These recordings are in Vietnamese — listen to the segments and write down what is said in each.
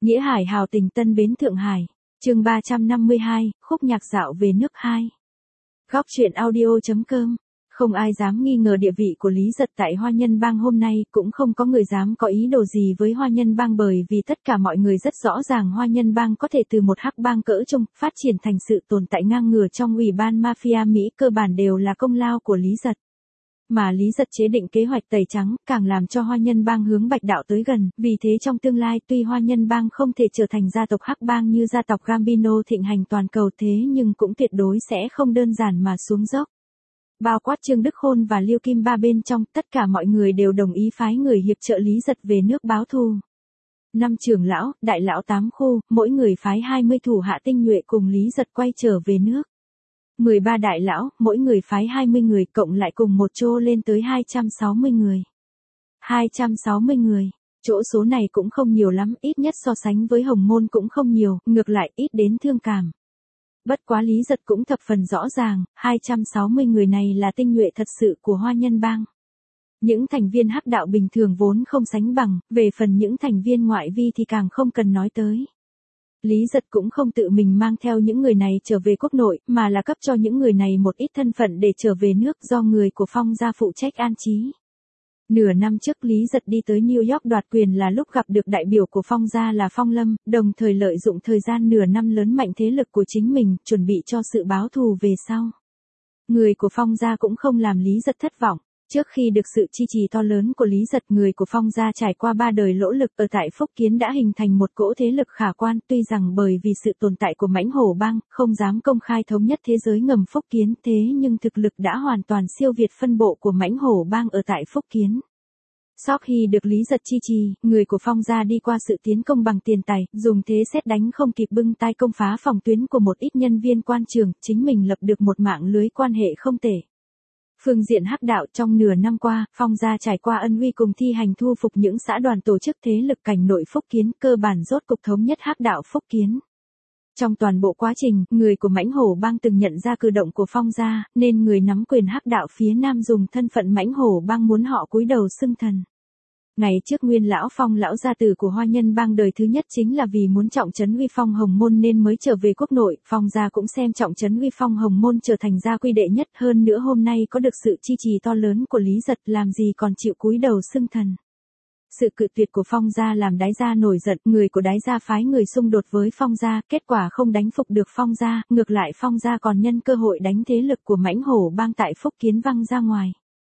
Nghĩa Hải hào tình Tân Bến Thượng Hải. Chương 352, khúc nhạc dạo về nước 2. Góc truyện audio.com. Không ai dám nghi ngờ địa vị của Lý Giật tại Hoa Nhân Bang hôm nay, cũng không có người dám có ý đồ gì với Hoa Nhân Bang, bởi vì tất cả mọi người rất rõ ràng Hoa Nhân Bang có thể từ một hắc bang cỡ trung phát triển thành sự tồn tại ngang ngửa trong ủy ban mafia Mỹ, cơ bản đều là công lao của Lý Giật. Mà Lý Giật chế định kế hoạch tẩy trắng, càng làm cho Hoa Nhân Bang hướng Bạch Đạo tới gần, vì thế trong tương lai tuy Hoa Nhân Bang không thể trở thành gia tộc hắc bang như gia tộc Gambino thịnh hành toàn cầu, thế nhưng cũng tuyệt đối sẽ không đơn giản mà xuống dốc. Bao quát Trương Đức Khôn và Liêu Kim Ba bên trong, tất cả mọi người đều đồng ý phái người hiệp trợ Lý Giật về nước báo thù. 5 trưởng lão, đại lão 8 khu, mỗi người phái 20 thủ hạ tinh nhuệ cùng Lý Giật quay trở về nước. 13 đại lão, mỗi người phái 20 người, cộng lại cùng một chỗ lên tới 260 người. 260 người, chỗ số này cũng không nhiều lắm, ít nhất so sánh với Hồng Môn cũng không nhiều, ngược lại ít đến thương cảm. Bất quá Lý Giật cũng thập phần rõ ràng, 260 người này là tinh nhuệ thật sự của Hoa Nhân Bang. Những thành viên hắc đạo bình thường vốn không sánh bằng, về phần những thành viên ngoại vi thì càng không cần nói tới. Lý Giật cũng không tự mình mang theo những người này trở về quốc nội, mà là cấp cho những người này một ít thân phận để trở về nước do người của Phong gia phụ trách an trí. Nửa năm trước Lý Giật đi tới New York đoạt quyền là lúc gặp được đại biểu của Phong gia là Phong Lâm, đồng thời lợi dụng thời gian nửa năm lớn mạnh thế lực của chính mình, chuẩn bị cho sự báo thù về sau. Người của Phong gia cũng không làm Lý Giật thất vọng. Trước khi được sự chi trì to lớn của Lý Giật, người của Phong gia trải qua 3 đời lỗ lực ở tại Phúc Kiến đã hình thành một cỗ thế lực khả quan, tuy rằng bởi vì sự tồn tại của Mãnh Hổ Bang, không dám công khai thống nhất thế giới ngầm Phúc Kiến, thế nhưng thực lực đã hoàn toàn siêu việt phân bộ của Mãnh Hổ Bang ở tại Phúc Kiến. Sau khi được Lý Giật chi trì, người của Phong gia đi qua sự tiến công bằng tiền tài, dùng thế xét đánh không kịp bưng tay công phá phòng tuyến của một ít nhân viên quan trường, chính mình lập được một mạng lưới quan hệ không tệ. Phương diện hắc đạo, trong nửa năm qua, Phong gia trải qua ân uy cùng thi hành thu phục những xã đoàn tổ chức thế lực cảnh nội Phúc Kiến, cơ bản rốt cục thống nhất hắc đạo Phúc Kiến. Trong toàn bộ quá trình, người của Mãnh Hổ Bang từng nhận ra cử động của Phong gia, nên người nắm quyền hắc đạo phía Nam dùng thân phận Mãnh Hổ Bang muốn họ cúi đầu xưng thần. Ngày trước Nguyên lão Phong, lão gia tử của Hoa Nhân Bang đời thứ nhất, chính là vì muốn trọng trấn uy phong Hồng Môn nên mới trở về quốc nội. Phong gia cũng xem trọng trấn uy phong Hồng Môn trở thành gia quy đệ nhất, hơn nữa hôm nay có được sự chi trì to lớn của Lý Giật, làm gì còn chịu cúi đầu xưng thần. Sự cự tuyệt của Phong gia làm Đái gia nổi giận, người của Đái gia phái người xung đột với Phong gia, kết quả không đánh phục được Phong gia, ngược lại Phong gia còn nhân cơ hội đánh thế lực của Mãnh Hổ Bang tại Phúc Kiến văng ra ngoài.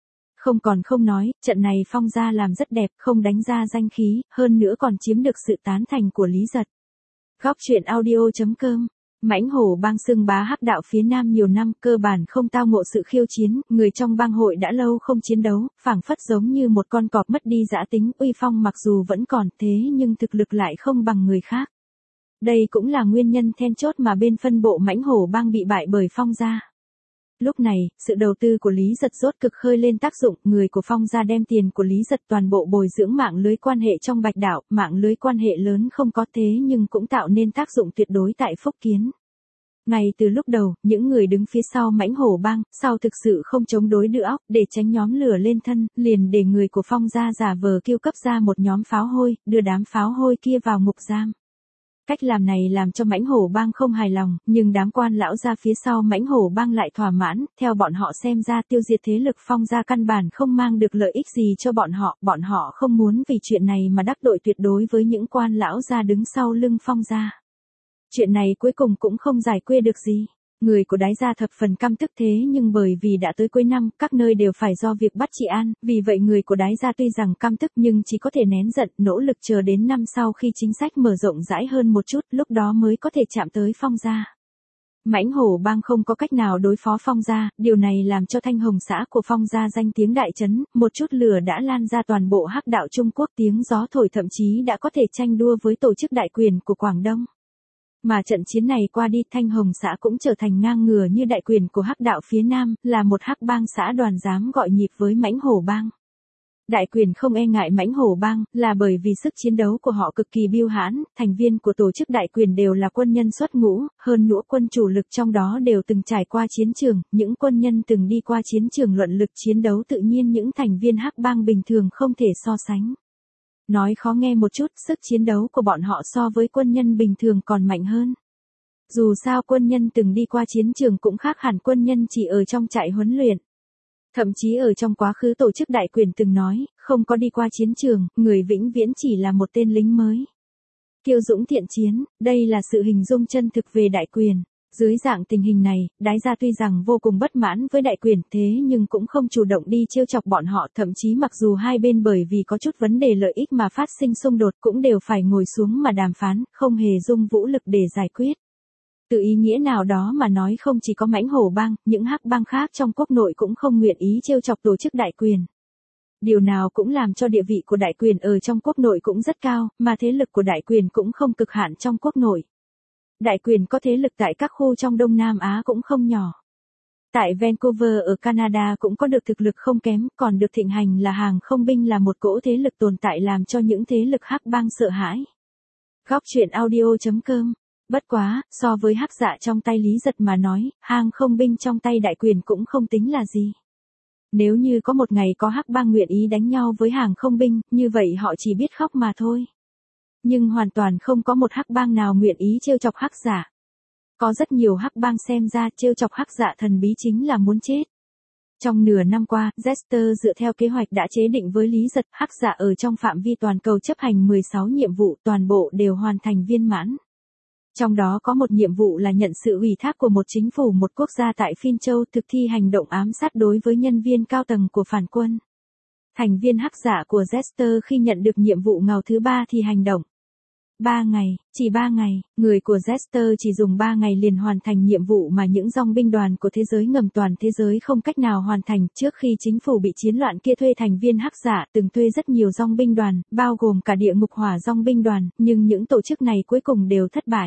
Không nói, trận này Phong gia làm rất đẹp, không đánh ra danh khí, hơn nữa còn chiếm được sự tán thành của Lý Giật. Góc truyện audio.com. Mãnh Hổ Bang xưng bá hắc đạo phía Nam nhiều năm, cơ bản không tao ngộ sự khiêu chiến, người trong bang hội đã lâu không chiến đấu, phảng phất giống như một con cọp mất đi dã tính, uy phong mặc dù vẫn còn, thế nhưng thực lực lại không bằng người khác. Đây cũng là nguyên nhân then chốt mà bên phân bộ Mãnh Hổ Bang bị bại bởi Phong gia. Lúc này, sự đầu tư của Lý Giật rốt cực khơi lên tác dụng, người của Phong gia đem tiền của Lý Giật toàn bộ bồi dưỡng mạng lưới quan hệ trong Bạch Đạo, mạng lưới quan hệ lớn không có thế nhưng cũng tạo nên tác dụng tuyệt đối tại Phúc Kiến. Ngay từ lúc đầu, những người đứng phía sau Mãnh Hổ Bang, sau thực sự không chống đối được óc, để tránh nhóm lửa lên thân, liền để người của Phong gia giả vờ kêu cấp ra một nhóm pháo hôi, đưa đám pháo hôi kia vào ngục giam. Cách làm này làm cho Mãnh Hổ Bang không hài lòng, nhưng đám quan lão gia phía sau Mãnh Hổ Bang lại thỏa mãn, theo bọn họ xem ra tiêu diệt thế lực Phong gia căn bản không mang được lợi ích gì cho bọn họ không muốn vì chuyện này mà đắc tội tuyệt đối với những quan lão gia đứng sau lưng Phong gia. Chuyện này cuối cùng cũng không giải quyết được gì. Người của Đái gia thập phần căm tức, thế nhưng bởi vì đã tới cuối năm, các nơi đều phải do việc bắt trị an, vì vậy người của Đái gia tuy rằng căm tức nhưng chỉ có thể nén giận, nỗ lực chờ đến năm sau khi chính sách mở rộng rãi hơn một chút, lúc đó mới có thể chạm tới Phong gia. Mãnh Hổ Bang không có cách nào đối phó Phong gia, điều này làm cho thanh hồng xã của Phong gia danh tiếng đại chấn, một chút lửa đã lan ra toàn bộ hắc đạo Trung Quốc, tiếng gió thổi thậm chí đã có thể tranh đua với tổ chức đại quyền của Quảng Đông. Mà trận chiến này qua đi, thanh hồng xã cũng trở thành ngang ngửa như đại quyền của hắc đạo phía Nam, là một hắc bang xã đoàn dám gọi nhịp với Mãnh Hổ Bang. Đại quyền không e ngại Mãnh Hổ Bang, là bởi vì sức chiến đấu của họ cực kỳ biêu hãn, thành viên của tổ chức đại quyền đều là quân nhân xuất ngũ, hơn nữa quân chủ lực trong đó đều từng trải qua chiến trường, những quân nhân từng đi qua chiến trường luận lực chiến đấu tự nhiên những thành viên hắc bang bình thường không thể so sánh. Nói khó nghe một chút, sức chiến đấu của bọn họ so với quân nhân bình thường còn mạnh hơn. Dù sao quân nhân từng đi qua chiến trường cũng khác hẳn quân nhân chỉ ở trong trại huấn luyện. Thậm chí ở trong quá khứ tổ chức đại quyền từng nói, không có đi qua chiến trường, người vĩnh viễn chỉ là một tên lính mới. Kiêu dũng thiện chiến, đây là sự hình dung chân thực về đại quyền. Dưới dạng tình hình này, Đái Gia tuy rằng vô cùng bất mãn với đại quyền thế nhưng cũng không chủ động đi trêu chọc bọn họ, thậm chí mặc dù hai bên bởi vì có chút vấn đề lợi ích mà phát sinh xung đột cũng đều phải ngồi xuống mà đàm phán, không hề dung vũ lực để giải quyết. Từ ý nghĩa nào đó mà nói không chỉ có Mãnh Hổ bang, những hắc bang khác trong quốc nội cũng không nguyện ý trêu chọc tổ chức đại quyền. Điều nào cũng làm cho địa vị của đại quyền ở trong quốc nội cũng rất cao, mà thế lực của đại quyền cũng không cực hạn trong quốc nội. Đại quyền có thế lực tại các khu trong Đông Nam Á cũng không nhỏ. Tại Vancouver ở Canada cũng có được thực lực không kém, còn được thịnh hành là hàng không binh là một cỗ thế lực tồn tại làm cho những thế lực hắc bang sợ hãi. Góc truyện audio.com. Bất quá, so với hắc dạ trong tay Lý Giật mà nói, hàng không binh trong tay đại quyền cũng không tính là gì. Nếu như có một ngày có hắc bang nguyện ý đánh nhau với hàng không binh, như vậy họ chỉ biết khóc mà thôi. Nhưng hoàn toàn không có một hắc bang nào nguyện ý trêu chọc hắc dạ. Có rất nhiều hắc bang xem ra trêu chọc hắc dạ thần bí chính là muốn chết. Trong nửa năm qua, Jester dựa theo kế hoạch đã chế định với Lý Giật, hắc dạ ở trong phạm vi toàn cầu chấp hành 16 nhiệm vụ toàn bộ đều hoàn thành viên mãn. Trong đó có một nhiệm vụ là nhận sự ủy thác của một chính phủ một quốc gia tại Phiên Châu thực thi hành động ám sát đối với nhân viên cao tầng của phản quân. Thành viên hắc giả của Jester khi nhận được nhiệm vụ ngàu thứ 3 thì hành động. 3 ngày, chỉ 3 ngày, người của Jester chỉ dùng 3 ngày liền hoàn thành nhiệm vụ mà những dòng binh đoàn của thế giới ngầm toàn thế giới không cách nào hoàn thành. Trước khi chính phủ bị chiến loạn kia thuê thành viên hắc giả từng thuê rất nhiều dòng binh đoàn, bao gồm cả địa ngục hỏa dòng binh đoàn, nhưng những tổ chức này cuối cùng đều thất bại.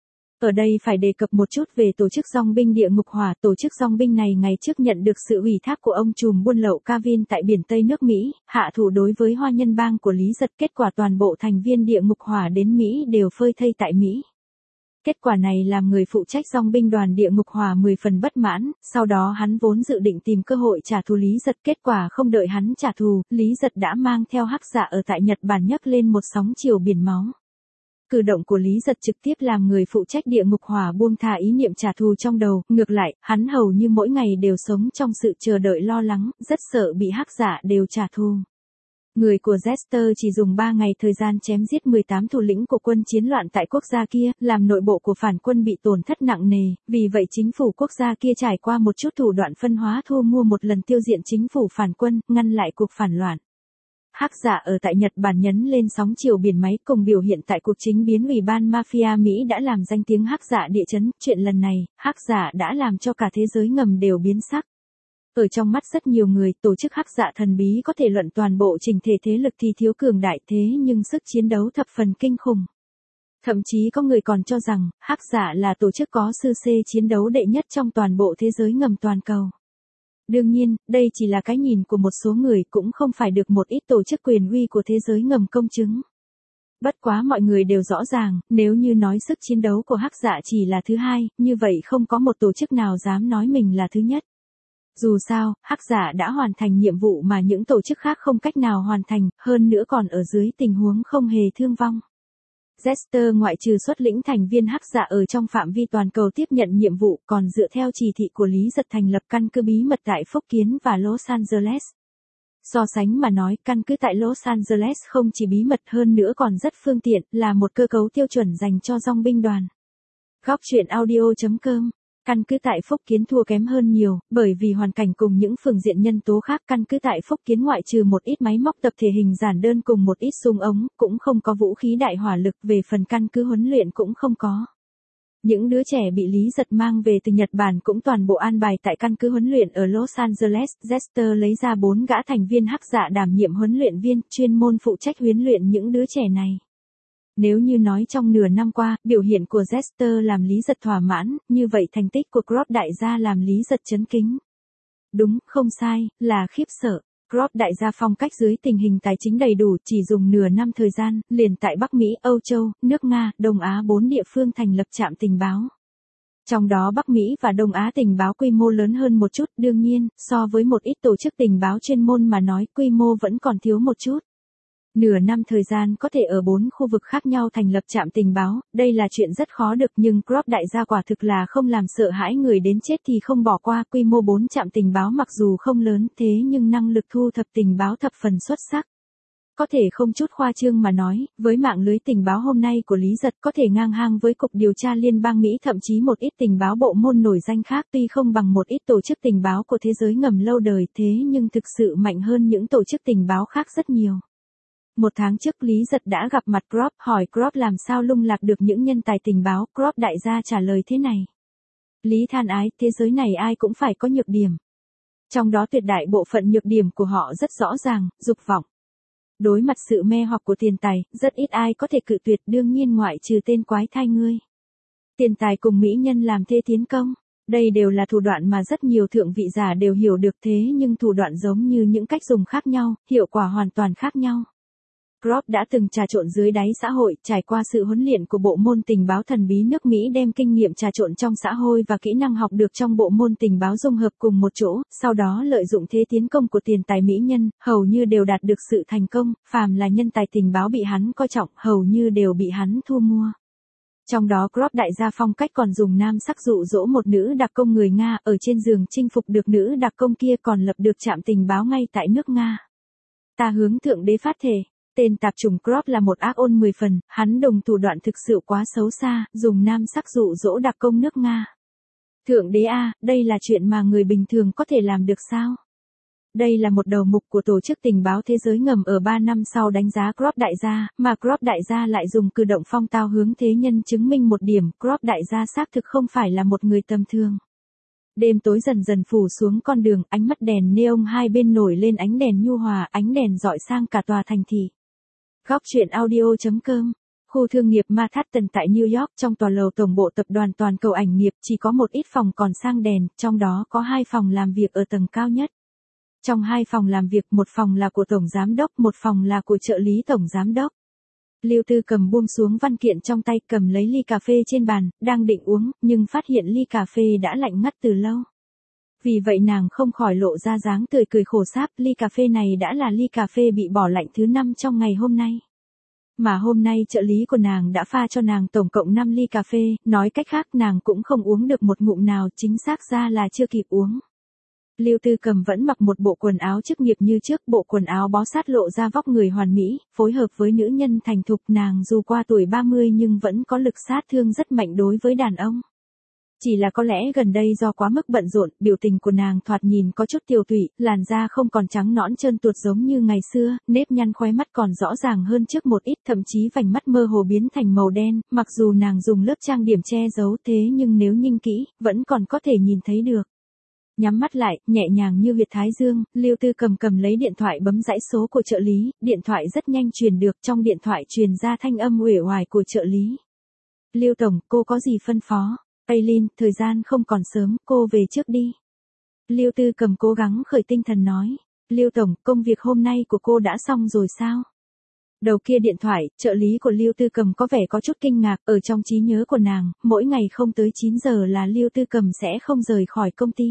Ở đây phải đề cập một chút về tổ chức dòng binh địa ngục hỏa. Tổ chức dòng binh này ngày trước nhận được sự ủy thác của ông trùm buôn lậu Calvin tại biển Tây nước Mỹ, hạ thủ đối với Hoa Nhân bang của Lý Giật. Kết quả toàn bộ thành viên địa ngục hỏa đến Mỹ đều phơi thây tại Mỹ. Kết quả này làm người phụ trách dòng binh đoàn địa ngục hỏa 10 phần bất mãn, sau đó hắn vốn dự định tìm cơ hội trả thù Lý Giật. Kết quả không đợi hắn trả thù, Lý Giật đã mang theo hắc dạ ở tại Nhật Bản nhấc lên một sóng chiều biển máu. Cử động của Lý Giật trực tiếp làm người phụ trách địa ngục hỏa buông thả ý niệm trả thù trong đầu, ngược lại, hắn hầu như mỗi ngày đều sống trong sự chờ đợi lo lắng, rất sợ bị hắc giả đều trả thù. Người của Jester chỉ dùng 3 ngày thời gian chém giết 18 thủ lĩnh của quân chiến loạn tại quốc gia kia, làm nội bộ của phản quân bị tổn thất nặng nề, vì vậy chính phủ quốc gia kia trải qua một chút thủ đoạn phân hóa thu mua một lần tiêu diệt chính phủ phản quân, ngăn lại cuộc phản loạn. Hắc giả ở tại Nhật Bản nhấn lên sóng chiều biển máy cùng biểu hiện tại cuộc chính biến Ủy ban Mafia Mỹ đã làm danh tiếng hắc giả địa chấn. Chuyện lần này, hắc giả đã làm cho cả thế giới ngầm đều biến sắc. Ở trong mắt rất nhiều người, tổ chức hắc giả thần bí có thể luận toàn bộ trình thể thế lực thì thiếu cường đại thế nhưng sức chiến đấu thập phần kinh khủng. Thậm chí có người còn cho rằng, hắc giả là tổ chức có sư xê chiến đấu đệ nhất trong toàn bộ thế giới ngầm toàn cầu. Đương nhiên, đây chỉ là cái nhìn của một số người cũng không phải được một ít tổ chức quyền uy của thế giới ngầm công chứng. Bất quá mọi người đều rõ ràng, nếu như nói sức chiến đấu của hắc dạ chỉ là thứ hai, như vậy không có một tổ chức nào dám nói mình là thứ nhất. Dù sao, hắc dạ đã hoàn thành nhiệm vụ mà những tổ chức khác không cách nào hoàn thành, hơn nữa còn ở dưới tình huống không hề thương vong. Jester ngoại trừ xuất lĩnh thành viên hắc dạ ở trong phạm vi toàn cầu tiếp nhận nhiệm vụ, còn dựa theo chỉ thị của Lý Giật thành lập căn cứ bí mật tại Phúc Kiến và Los Angeles. So sánh mà nói, căn cứ tại Los Angeles không chỉ bí mật hơn nữa còn rất phương tiện, là một cơ cấu tiêu chuẩn dành cho dòng binh đoàn. Góc truyện audio.com. Căn cứ tại Phúc Kiến thua kém hơn nhiều, bởi vì hoàn cảnh cùng những phương diện nhân tố khác. Căn cứ tại Phúc Kiến ngoại trừ một ít máy móc tập thể hình giản đơn cùng một ít súng ống, cũng không có vũ khí đại hỏa lực, về phần căn cứ huấn luyện cũng không có. Những đứa trẻ bị Lý Giật mang về từ Nhật Bản cũng toàn bộ an bài tại căn cứ huấn luyện ở Los Angeles. Jester lấy ra 4 gã thành viên hắc dạ đảm nhiệm huấn luyện viên, chuyên môn phụ trách huấn luyện những đứa trẻ này. Nếu như nói trong nửa năm qua, biểu hiện của Jester làm Lý Giật thỏa mãn, như vậy thành tích của Grodd đại gia làm Lý Giật chấn kinh. Đúng, không sai, là khiếp sợ. Grodd đại gia phong cách dưới tình hình tài chính đầy đủ, chỉ dùng nửa năm thời gian, liền tại Bắc Mỹ, Âu Châu, nước Nga, Đông Á 4 địa phương thành lập trạm tình báo. Trong đó Bắc Mỹ và Đông Á tình báo quy mô lớn hơn một chút, đương nhiên, so với một ít tổ chức tình báo chuyên môn mà nói quy mô vẫn còn thiếu một chút. Nửa năm thời gian có thể ở 4 khu vực khác nhau thành lập trạm tình báo, đây là chuyện rất khó được nhưng Crop đại gia quả thực là không làm sợ hãi người đến chết thì không bỏ qua. Quy mô 4 trạm tình báo mặc dù không lớn thế nhưng năng lực thu thập tình báo thập phần xuất sắc. Có thể không chút khoa trương mà nói, với mạng lưới tình báo hôm nay của Lý Giật có thể ngang hàng với Cục Điều tra Liên bang Mỹ, thậm chí một ít tình báo bộ môn nổi danh khác, tuy không bằng một ít tổ chức tình báo của thế giới ngầm lâu đời thế nhưng thực sự mạnh hơn những tổ chức tình báo khác rất nhiều. 1 tháng trước Lý Giật đã gặp mặt Crop, hỏi Crop làm sao lung lạc được những nhân tài tình báo. Crop đại gia trả lời thế này. Lý than ái, thế giới này ai cũng phải có nhược điểm. Trong đó tuyệt đại bộ phận nhược điểm của họ rất rõ ràng, dục vọng. Đối mặt sự mê hoặc của tiền tài, rất ít ai có thể cự tuyệt, đương nhiên ngoại trừ tên quái thai ngươi. Tiền tài cùng mỹ nhân làm thê tiến công. Đây đều là thủ đoạn mà rất nhiều thượng vị giả đều hiểu được thế nhưng thủ đoạn giống như những cách dùng khác nhau, hiệu quả hoàn toàn khác nhau. Crop đã từng trà trộn dưới đáy xã hội, trải qua sự huấn luyện của bộ môn tình báo thần bí nước Mỹ, đem kinh nghiệm trà trộn trong xã hội và kỹ năng học được trong bộ môn tình báo dung hợp cùng một chỗ, sau đó lợi dụng thế tiến công của tiền tài mỹ nhân, hầu như đều đạt được sự thành công, phàm là nhân tài tình báo bị hắn coi trọng, hầu như đều bị hắn thu mua. Trong đó Crop đại gia phong cách còn dùng nam sắc dụ dỗ một nữ đặc công người Nga, ở trên giường chinh phục được nữ đặc công kia còn lập được trạm tình báo ngay tại nước Nga. Ta hướng thượng đế phát thể. Tên tạp chủng Crop là một ác ôn 10 phần, hắn đồng thủ đoạn thực sự quá xấu xa, dùng nam sắc dụ dỗ đặc công nước Nga. Thượng đế a, đây là chuyện mà người bình thường có thể làm được sao? Đây là một đầu mục của tổ chức tình báo thế giới ngầm ở 3 năm sau đánh giá Crop đại gia, mà Crop đại gia lại dùng cử động phong tao hướng thế nhân chứng minh một điểm, Crop đại gia xác thực không phải là một người tầm thường. Đêm tối dần dần phủ xuống con đường, ánh mắt đèn neon hai bên nổi lên ánh đèn nhu hòa, ánh đèn rọi sang cả tòa thành thị. Góc truyện audio.com. Khu thương nghiệp Manhattan tại New York, trong tòa lầu tổng bộ tập đoàn toàn cầu ảnh nghiệp chỉ có một ít phòng còn sang đèn, trong đó có 2 phòng làm việc ở tầng cao nhất. Trong 2 phòng làm việc, một phòng là của tổng giám đốc, một phòng là của trợ lý tổng giám đốc. Lưu Tư Cầm buông xuống văn kiện trong tay, cầm lấy ly cà phê trên bàn, đang định uống, nhưng phát hiện ly cà phê đã lạnh ngắt từ lâu. Vì vậy nàng không khỏi lộ ra dáng tươi cười khổ sáp, ly cà phê này đã là ly cà phê bị bỏ lạnh thứ 5 trong ngày hôm nay. Mà hôm nay trợ lý của nàng đã pha cho nàng tổng cộng 5 ly cà phê, nói cách khác nàng cũng không uống được một ngụm nào, chính xác ra là chưa kịp uống. Lưu Tư Cầm vẫn mặc một bộ quần áo chức nghiệp như trước, bộ quần áo bó sát lộ ra vóc người hoàn mỹ, phối hợp với nữ nhân thành thục, nàng dù qua tuổi 30 nhưng vẫn có lực sát thương rất mạnh đối với đàn ông. Chỉ là có lẽ gần đây do quá mức bận rộn, biểu tình của nàng thoạt nhìn có chút tiều tụy, làn da không còn trắng nõn trơn tuột giống như ngày xưa, nếp nhăn khóe mắt còn rõ ràng hơn trước một ít, thậm chí vành mắt mơ hồ biến thành màu đen, mặc dù nàng dùng lớp trang điểm che giấu thế nhưng nếu nhìn kỹ, vẫn còn có thể nhìn thấy được. Nhắm mắt lại, nhẹ nhàng như huyệt thái dương, Lưu Tư cầm lấy điện thoại bấm dãy số của trợ lý, điện thoại rất nhanh truyền được, trong điện thoại truyền ra thanh âm uể oải của trợ lý. Lưu tổng, cô có gì phân phó? Aileen, thời gian không còn sớm, cô về trước đi. Lưu Tư Cầm cố gắng khởi tinh thần nói. Lưu tổng, công việc hôm nay của cô đã xong rồi sao? Đầu kia điện thoại, trợ lý của Lưu Tư Cầm có vẻ có chút kinh ngạc, ở trong trí nhớ của nàng, mỗi ngày không tới 9 giờ là Lưu Tư Cầm sẽ không rời khỏi công ty.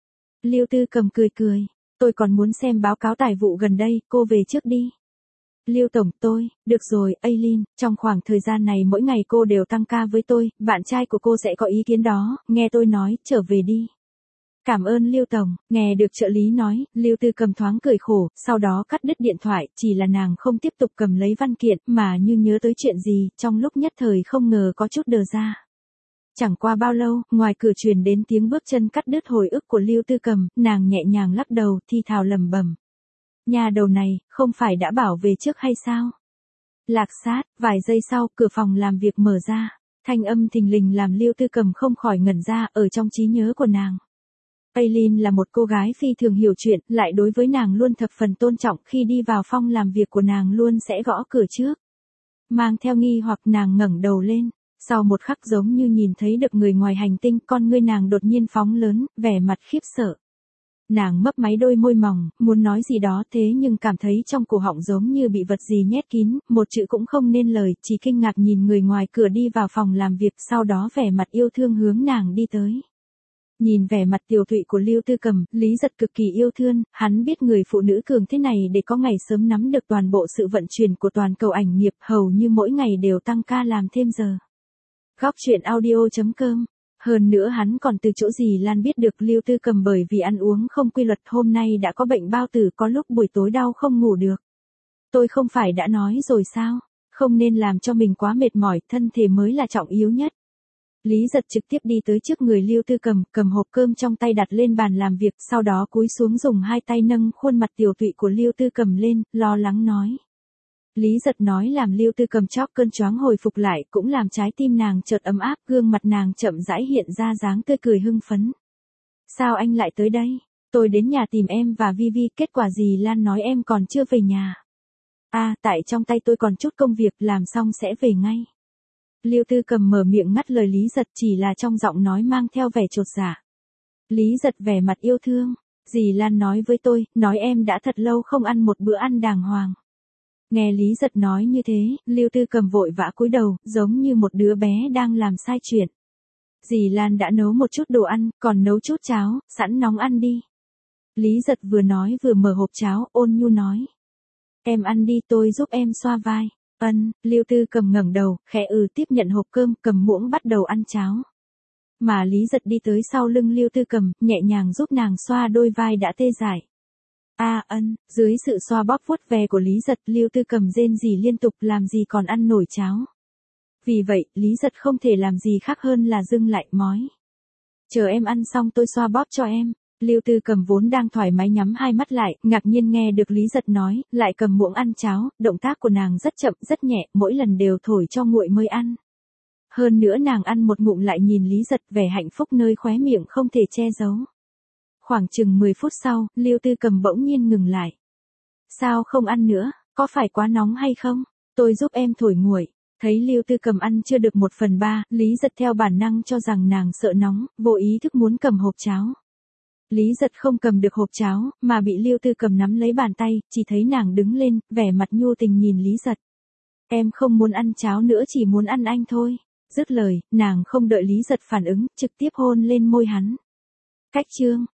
Lưu Tư Cầm cười, tôi còn muốn xem báo cáo tài vụ gần đây, cô về trước đi. Lưu tổng, được rồi, Aileen, trong khoảng thời gian này mỗi ngày cô đều tăng ca với tôi, bạn trai của cô sẽ có ý kiến đó, nghe tôi nói, trở về đi. Cảm ơn Lưu tổng, nghe được trợ lý nói, Lưu Tư Cầm thoáng cười khổ, sau đó cắt đứt điện thoại, chỉ là nàng không tiếp tục cầm lấy văn kiện, mà như nhớ tới chuyện gì, trong lúc nhất thời không ngờ có chút đờ ra. Chẳng qua bao lâu, ngoài cửa truyền đến tiếng bước chân cắt đứt hồi ức của Lưu Tư Cầm, nàng nhẹ nhàng lắc đầu, thi thào lẩm bẩm. Nhà đầu này, không phải đã bảo về trước hay sao? Lạc sát, vài giây sau, cửa phòng làm việc mở ra. Thanh âm thình lình làm Lưu Tư Cầm không khỏi ngẩn ra, ở trong trí nhớ của nàng. Aileen là một cô gái phi thường hiểu chuyện, lại đối với nàng luôn thập phần tôn trọng, khi đi vào phòng làm việc của nàng luôn sẽ gõ cửa trước. Mang theo nghi hoặc nàng ngẩng đầu lên, sau một khắc giống như nhìn thấy được người ngoài hành tinh, con ngươi nàng đột nhiên phóng lớn, vẻ mặt khiếp sợ. Nàng mấp máy đôi môi mỏng, muốn nói gì đó thế nhưng cảm thấy trong cổ họng giống như bị vật gì nhét kín, một chữ cũng không nên lời, chỉ kinh ngạc nhìn người ngoài cửa đi vào phòng làm việc, sau đó vẻ mặt yêu thương hướng nàng đi tới. Nhìn vẻ mặt tiều tụy của Lưu Tư Cầm, Lý Giật cực kỳ yêu thương, hắn biết người phụ nữ cường thế này để có ngày sớm nắm được toàn bộ sự vận chuyển của toàn cầu ảnh nghiệp, hầu như mỗi ngày đều tăng ca làm thêm giờ. Góc truyện audio.com. Hơn nữa hắn còn từ chỗ dì Lan biết được Lưu Tư Cầm bởi vì ăn uống không quy luật hôm nay đã có bệnh bao tử, có lúc buổi tối đau không ngủ được. Tôi không phải đã nói rồi sao, không nên làm cho mình quá mệt mỏi, thân thể mới là trọng yếu nhất. Lý Giật trực tiếp đi tới trước người Lưu Tư Cầm, cầm hộp cơm trong tay đặt lên bàn làm việc, sau đó cúi xuống dùng hai tay nâng khuôn mặt tiều tụy của Lưu Tư Cầm lên, lo lắng nói. Lý Giật nói làm Lưu Tư Cầm chốc cơn choáng hồi phục lại, cũng làm trái tim nàng chợt ấm áp, gương mặt nàng chậm rãi hiện ra dáng tươi cười hưng phấn. Sao anh lại tới đây? Tôi đến nhà tìm em và Vivi, kết quả dì Lan nói em còn chưa về nhà. Tại trong tay tôi còn chút công việc, làm xong sẽ về ngay. Lưu Tư Cầm mở miệng ngắt lời Lý Giật, chỉ là trong giọng nói mang theo vẻ chột dạ. Lý Giật vẻ mặt yêu thương. Dì Lan nói với tôi, nói em đã thật lâu không ăn một bữa ăn đàng hoàng. Nghe Lý Giật nói như thế, Lưu Tư Cầm vội vã cúi đầu, giống như một đứa bé đang làm sai chuyện. Dì Lan đã nấu một chút đồ ăn, còn nấu chút cháo, sẵn nóng ăn đi. Lý Giật vừa nói vừa mở hộp cháo, ôn nhu nói. Em ăn đi, tôi giúp em xoa vai. Lưu Tư Cầm ngẩng đầu, khẽ tiếp nhận hộp cơm, cầm muỗng bắt đầu ăn cháo. Mà Lý Giật đi tới sau lưng Lưu Tư Cầm, nhẹ nhàng giúp nàng xoa đôi vai đã tê dại. Dưới sự xoa bóp vuốt ve của Lý Giật, Lưu Tư Cầm rên rỉ liên tục, làm gì còn ăn nổi cháo. Vì vậy, Lý Giật không thể làm gì khác hơn là dừng lại, mói. Chờ em ăn xong tôi xoa bóp cho em. Lưu Tư Cầm vốn đang thoải mái nhắm hai mắt lại, ngạc nhiên nghe được Lý Giật nói, lại cầm muỗng ăn cháo, động tác của nàng rất chậm, rất nhẹ, mỗi lần đều thổi cho nguội mới ăn. Hơn nữa nàng ăn một ngụm lại nhìn Lý Giật, vẻ hạnh phúc nơi khóe miệng không thể che giấu. Khoảng chừng 10 phút sau, Lưu Tư Cầm bỗng nhiên ngừng lại. Sao không ăn nữa, có phải quá nóng hay không? Tôi giúp em thổi nguội. Thấy Lưu Tư Cầm ăn chưa được 1/3, Lý Giật theo bản năng cho rằng nàng sợ nóng, vô ý thức muốn cầm hộp cháo. Lý Giật không cầm được hộp cháo, mà bị Lưu Tư Cầm nắm lấy bàn tay, chỉ thấy nàng đứng lên, vẻ mặt nhu tình nhìn Lý Giật. Em không muốn ăn cháo nữa, chỉ muốn ăn anh thôi. Dứt lời, nàng không đợi Lý Giật phản ứng, trực tiếp hôn lên môi hắn. Cách chương.